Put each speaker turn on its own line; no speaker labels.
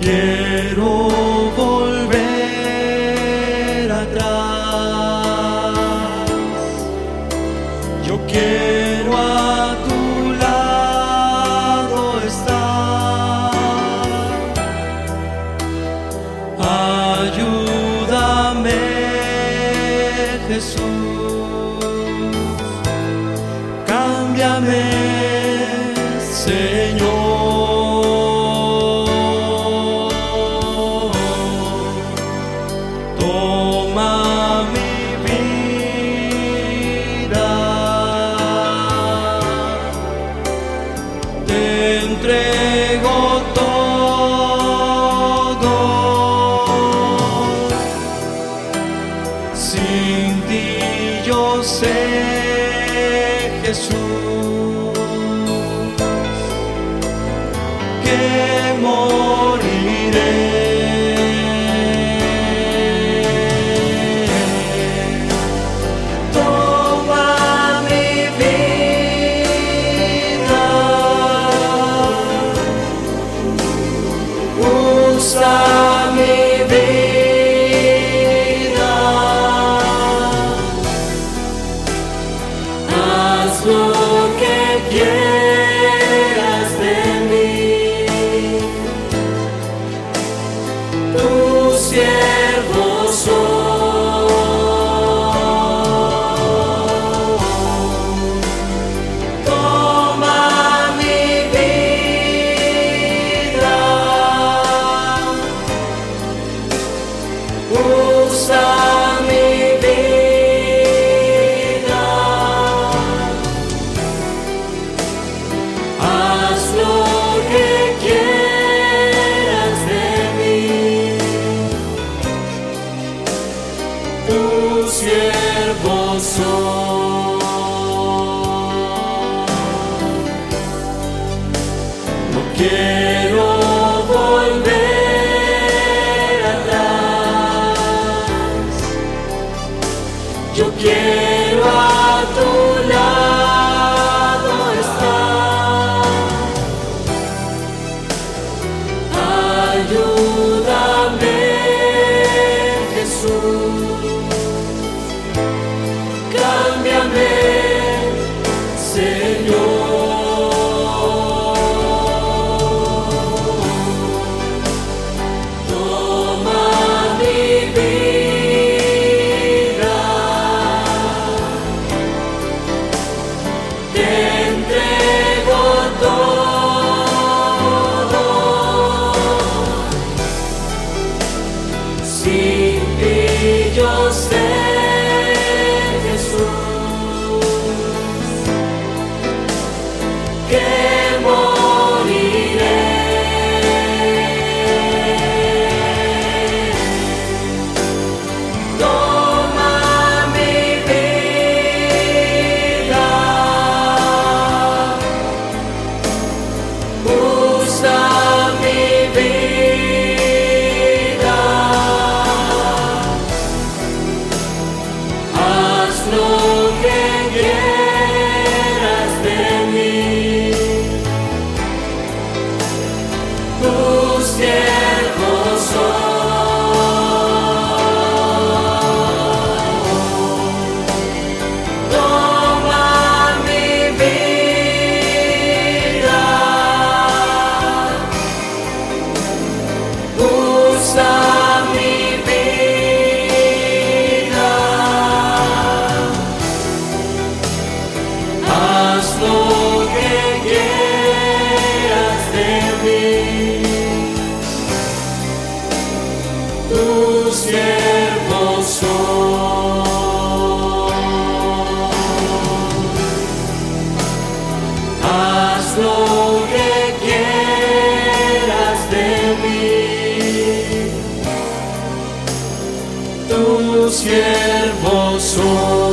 quiero volver atrás, yo quiero a tu lado estar. Ayúdame, Jesús, cámbiame, Señor. Toma mi vida, te entrego todo. Sin ti yo sé, Jesús, que moriré. Toma mi vida, usa mi vida, haz lo que quieras de mí. Tu siervo soy. Toma mi vida, usa mi vida, haz lo que quieras de mí. Tu siervo soy. No quiero volver atrás, yo quiero a tu lado estar. Ayúdame, Jesús, cámbiame, Señor. Toma mi vida, te entrego todo. Sin ti yo sé, Jesús, que moriré. Toma mi vida, usa mi vida, haz lo que quieras de mí. Tu siervo soy. Toma mi vida, usa mi vida, haz lo que quieras de mí. Tu siervo soy. Haz lo que quieras de mí. Tu siervo soy.